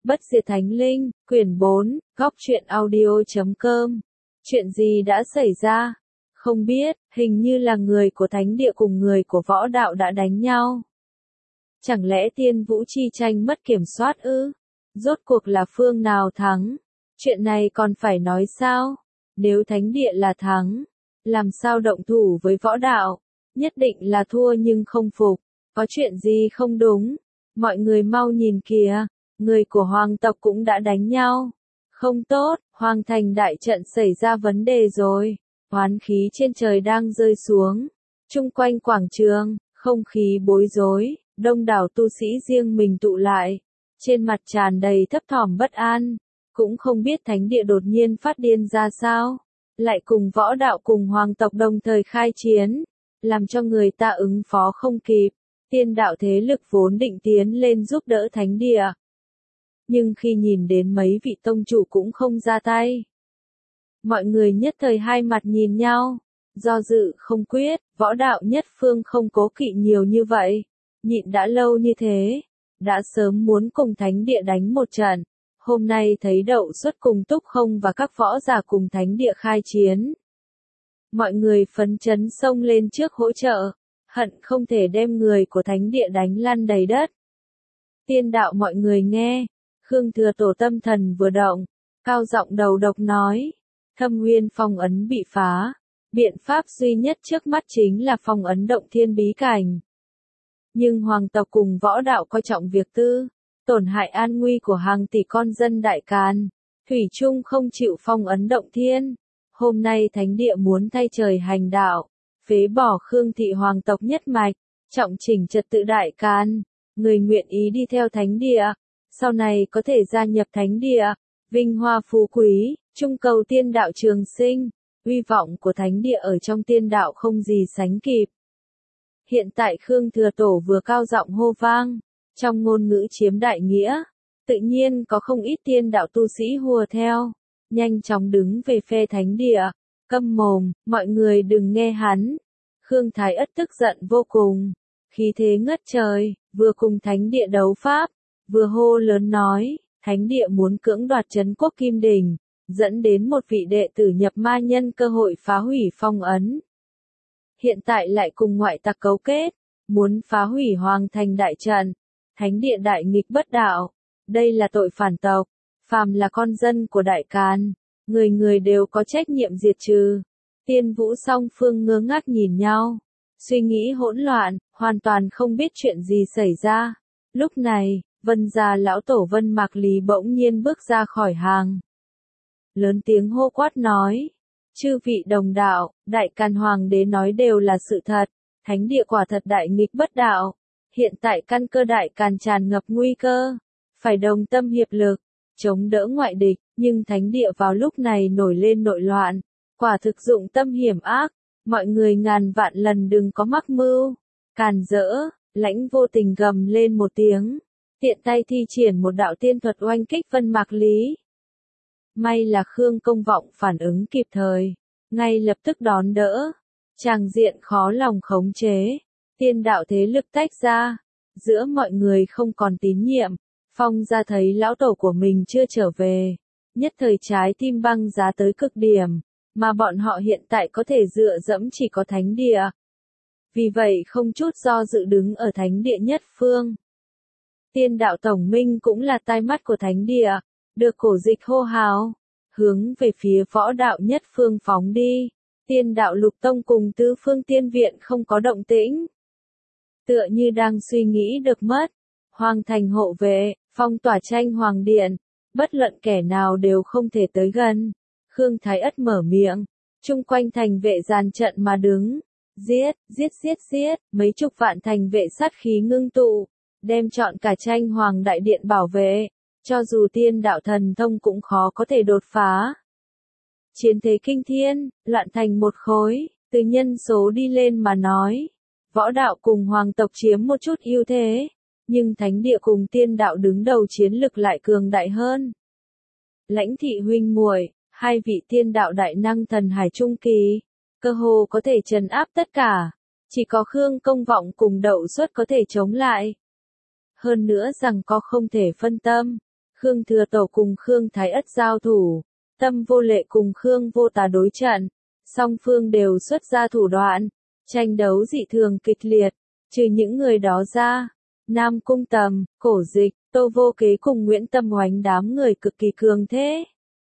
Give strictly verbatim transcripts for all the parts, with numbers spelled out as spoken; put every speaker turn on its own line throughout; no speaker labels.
Bất diệt thánh linh, quyển bốn, góc truyện audio chấm com. Chuyện gì đã xảy ra? Không biết, hình như là người của thánh địa cùng người của võ đạo đã đánh nhau. Chẳng lẽ tiên vũ chi tranh mất kiểm soát ư? Rốt cuộc là phương nào thắng? Chuyện này còn phải nói sao? Nếu thánh địa là thắng, làm sao động thủ với võ đạo? Nhất định là thua nhưng không phục. Có chuyện gì không đúng? Mọi người mau nhìn kìa. Người của hoàng tộc cũng đã đánh nhau. Không tốt, hoàng thành đại trận xảy ra vấn đề rồi. Oán khí trên trời đang rơi xuống. Chung quanh quảng trường, không khí bối rối, đông đảo tu sĩ riêng mình tụ lại. Trên mặt tràn đầy thấp thỏm bất an. Cũng không biết thánh địa đột nhiên phát điên ra sao. Lại cùng võ đạo cùng hoàng tộc đồng thời khai chiến. Làm cho người ta ứng phó không kịp. Tiên đạo thế lực vốn định tiến lên giúp đỡ thánh địa. Nhưng khi nhìn đến mấy vị tông chủ cũng không ra tay. Mọi người nhất thời hai mặt nhìn nhau. Do dự không quyết, võ đạo nhất phương không cố kỵ nhiều như vậy. Nhịn đã lâu như thế. Đã sớm muốn cùng thánh địa đánh một trận. Hôm nay thấy Đậu Xuất cùng Túc Không và các võ giả cùng thánh địa khai chiến. Mọi người phấn chấn xông lên trước hỗ trợ. Hận không thể đem người của thánh địa đánh lăn đầy đất. Tiên đạo mọi người nghe. Khương Thừa Tổ tâm thần vừa động, cao giọng đầu độc nói, Thâm Nguyên phong ấn bị phá, biện pháp duy nhất trước mắt chính là phong ấn động thiên bí cảnh. Nhưng hoàng tộc cùng võ đạo coi trọng việc tư, tổn hại an nguy của hàng tỷ con dân đại càn, thủy chung không chịu phong ấn động thiên. Hôm nay thánh địa muốn thay trời hành đạo, phế bỏ Khương thị hoàng tộc nhất mạch, trọng chỉnh trật tự đại càn, người nguyện ý đi theo thánh địa. Sau này có thể gia nhập thánh địa, vinh hoa phú quý, trung cầu tiên đạo trường sinh, uy vọng của thánh địa ở trong tiên đạo không gì sánh kịp. Hiện tại Khương Thừa Tổ vừa cao giọng hô vang, trong ngôn ngữ chiếm đại nghĩa, tự nhiên có không ít tiên đạo tu sĩ hùa theo, nhanh chóng đứng về phe thánh địa, câm mồm, mọi người đừng nghe hắn. Khương Thái Ất tức giận vô cùng, khí thế ngất trời, vừa cùng thánh địa đấu pháp. Vừa hô lớn nói, thánh địa muốn cưỡng đoạt trấn quốc Kim Đình, dẫn đến một vị đệ tử nhập ma nhân cơ hội phá hủy phong ấn. Hiện tại lại cùng ngoại tặc cấu kết, muốn phá hủy hoàng thành đại trận, thánh địa đại nghịch bất đạo. Đây là tội phản tộc, phàm là con dân của đại càn, người người đều có trách nhiệm diệt trừ. Tiên vũ song phương ngơ ngác nhìn nhau, suy nghĩ hỗn loạn, hoàn toàn không biết chuyện gì xảy ra. Lúc này, Vân gia lão tổ Vân Mạc Lý bỗng nhiên bước ra khỏi hàng. Lớn tiếng hô quát nói, chư vị đồng đạo, đại càn hoàng đế nói đều là sự thật, thánh địa quả thật đại nghịch bất đạo. Hiện tại căn cơ đại càn tràn ngập nguy cơ, phải đồng tâm hiệp lực, chống đỡ ngoại địch, nhưng thánh địa vào lúc này nổi lên nội loạn, quả thực dụng tâm hiểm ác, mọi người ngàn vạn lần đừng có mắc mưu. Càn rỡ, Lãnh vô tình gầm lên một tiếng. Tiện tay thi triển một đạo tiên thuật oanh kích Vân Mạc Lý. May là Khương Công Vọng phản ứng kịp thời, ngay lập tức đón đỡ. Tràng diện khó lòng khống chế, tiên đạo thế lực tách ra, giữa mọi người không còn tín nhiệm. Phong gia thấy lão tổ của mình chưa trở về, nhất thời trái tim băng giá tới cực điểm, mà bọn họ hiện tại có thể dựa dẫm chỉ có thánh địa. Vì vậy không chút do dự đứng ở thánh địa nhất phương. Tiên đạo tổng minh cũng là tai mắt của thánh địa, được cổ dịch hô hào, hướng về phía võ đạo nhất phương phóng đi. Tiên đạo lục tông cùng tứ phương tiên viện không có động tĩnh. Tựa như đang suy nghĩ được mất, hoàng thành hộ vệ, phong tỏa tranh hoàng điện, bất luận kẻ nào đều không thể tới gần. Khương Thái Ất mở miệng, chung quanh thành vệ dàn trận mà đứng, giết, giết giết giết, mấy chục vạn thành vệ sát khí ngưng tụ. Đem chọn cả tranh hoàng đại điện bảo vệ, cho dù tiên đạo thần thông cũng khó có thể đột phá. Chiến thế kinh thiên, loạn thành một khối, từ nhân số đi lên mà nói. Võ đạo cùng hoàng tộc chiếm một chút ưu thế, nhưng thánh địa cùng tiên đạo đứng đầu chiến lực lại cường đại hơn. Lãnh thị huynh muội, hai vị tiên đạo đại năng thần hải trung kỳ, cơ hồ có thể trấn áp tất cả, chỉ có Khương Công Vọng cùng Đậu Xuất có thể chống lại. Hơn nữa rằng có không thể phân tâm, Khương Thừa Tổ cùng Khương Thái Ất giao thủ, Tâm Vô Lệ cùng Khương Vô Tà đối trận, song phương đều xuất ra thủ đoạn, tranh đấu dị thường kịch liệt, trừ những người đó ra, Nam Cung Tầm, Cổ Dịch, Tô Vô Kế cùng Nguyễn Tâm Oánh đám người cực kỳ cường thế.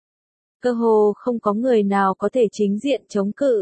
Cơ hồ không có người nào có thể chính diện chống cự.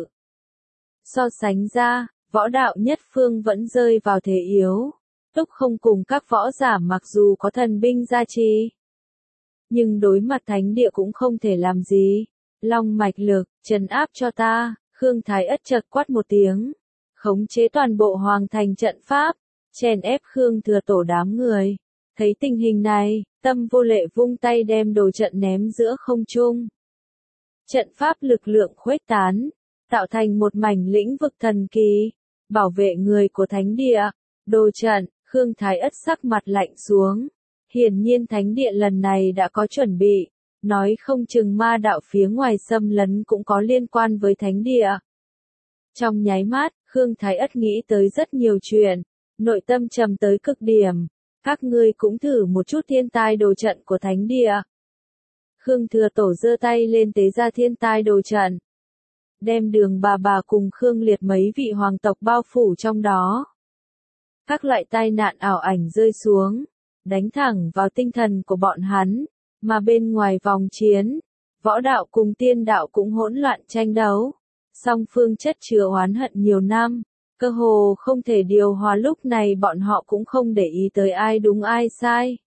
So sánh ra, võ đạo nhất phương vẫn rơi vào thế yếu, Túc Không cùng các võ giả mặc dù có thần binh gia trì, nhưng đối mặt thánh địa cũng không thể làm gì. Long mạch lực, trấn áp cho ta, Khương Thái Ất chợt quát một tiếng, khống chế toàn bộ hoàng thành trận pháp, chèn ép Khương Thừa Tổ đám người. Thấy tình hình này, Tâm Vô Lệ vung tay đem đồ trận ném giữa không trung. Trận pháp lực lượng khuếch tán, tạo thành một mảnh lĩnh vực thần kỳ, bảo vệ người của thánh địa. Đồ trận, Khương Thái Ất sắc mặt lạnh xuống. Hiển nhiên thánh địa lần này đã có chuẩn bị, nói không chừng ma đạo phía ngoài xâm lấn cũng có liên quan với thánh địa. Trong nháy mắt, Khương Thái Ất nghĩ tới rất nhiều chuyện, nội tâm trầm tới cực điểm. Các ngươi cũng thử một chút thiên tai đồ trận của thánh địa. Khương Thừa Tổ giơ tay lên tế ra thiên tai đồ trận, đem Đường Bà Bà cùng Khương Liệt mấy vị hoàng tộc bao phủ trong đó. Các loại tai nạn ảo ảnh rơi xuống, đánh thẳng vào tinh thần của bọn hắn, mà bên ngoài vòng chiến, võ đạo cùng tiên đạo cũng hỗn loạn tranh đấu. Song phương chất chứa oán hận nhiều năm, cơ hồ không thể điều hòa, lúc này bọn họ cũng không để ý tới ai đúng ai sai.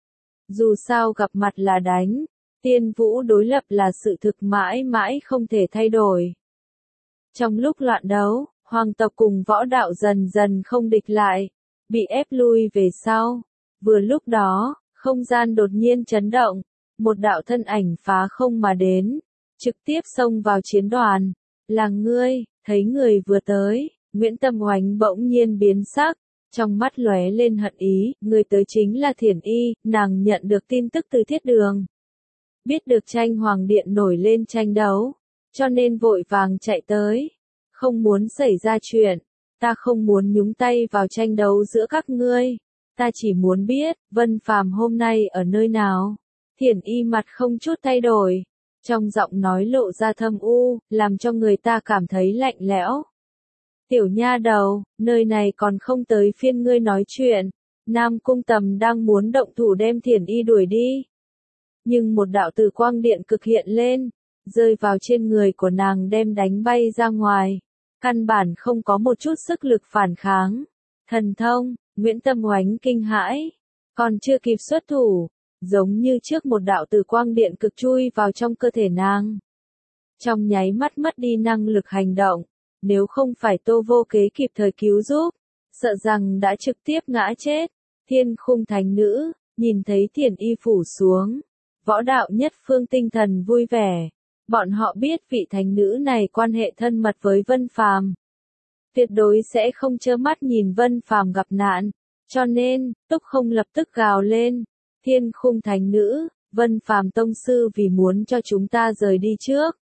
Dù sao gặp mặt là đánh, tiên vũ đối lập là sự thực mãi mãi không thể thay đổi. Trong lúc loạn đấu, hoàng tộc cùng võ đạo dần dần không địch lại, bị ép lui về sau. Vừa lúc đó, không gian đột nhiên chấn động, một đạo thân ảnh phá không mà đến, trực tiếp xông vào chiến đoàn. Là ngươi, thấy người vừa tới, Nguyễn Tâm Oánh bỗng nhiên biến sắc, trong mắt lóe lên hận ý, người tới chính là Thiển Y, nàng nhận được tin tức từ Thiết Đường. Biết được tranh hoàng điện nổi lên tranh đấu, cho nên vội vàng chạy tới, không muốn xảy ra chuyện, ta không muốn nhúng tay vào tranh đấu giữa các ngươi, ta chỉ muốn biết, Vân Phàm hôm nay ở nơi nào. Thiển Y mặt không chút thay đổi, trong giọng nói lộ ra thâm u, làm cho người ta cảm thấy lạnh lẽo. Tiểu nha đầu, nơi này còn không tới phiên ngươi nói chuyện. Nam Cung Tầm đang muốn động thủ đem Thiển Y đuổi đi, nhưng một đạo từ quang điện cực hiện lên, rơi vào trên người của nàng đem đánh bay ra ngoài, căn bản không có một chút sức lực phản kháng. Thần thông, Nguyễn Tâm Oánh kinh hãi, còn chưa kịp xuất thủ, giống như trước một đạo từ quang điện cực chui vào trong cơ thể nàng. Trong nháy mắt mất đi năng lực hành động, nếu không phải Tô Vô Kế kịp thời cứu giúp, sợ rằng đã trực tiếp ngã chết. Thiên Khung thánh nữ, nhìn thấy Thiển Y phủ xuống, võ đạo nhất phương tinh thần vui vẻ, bọn họ biết vị thánh nữ này quan hệ thân mật với Vân Phàm, tuyệt đối sẽ không trơ mắt nhìn Vân Phàm gặp nạn, cho nên, Túc Không lập tức gào lên, Thiên Khung thánh nữ, Vân Phàm tông sư vì muốn cho chúng ta rời đi trước.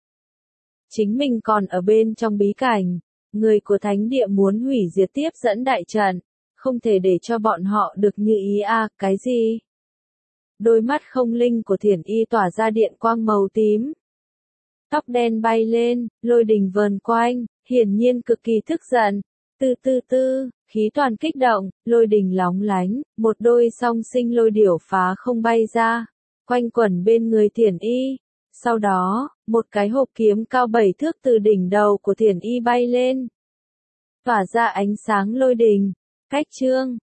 Chính mình còn ở bên trong bí cảnh, người của thánh địa muốn hủy diệt tiếp dẫn đại trận, không thể để cho bọn họ được như ý a. À, cái gì? Đôi mắt không linh của Thiển Y tỏa ra điện quang màu tím. Tóc đen bay lên, lôi đình vờn quanh, hiển nhiên cực kỳ tức giận. Tư tư tư, khí toàn kích động, lôi đình lóng lánh, một đôi song sinh lôi điểu phá không bay ra, quanh quẩn bên người Thiển Y. Sau đó, một cái hộp kiếm cao bảy thước từ đỉnh đầu của Thiển Y bay lên, tỏa ra ánh sáng lôi đình. Cách chương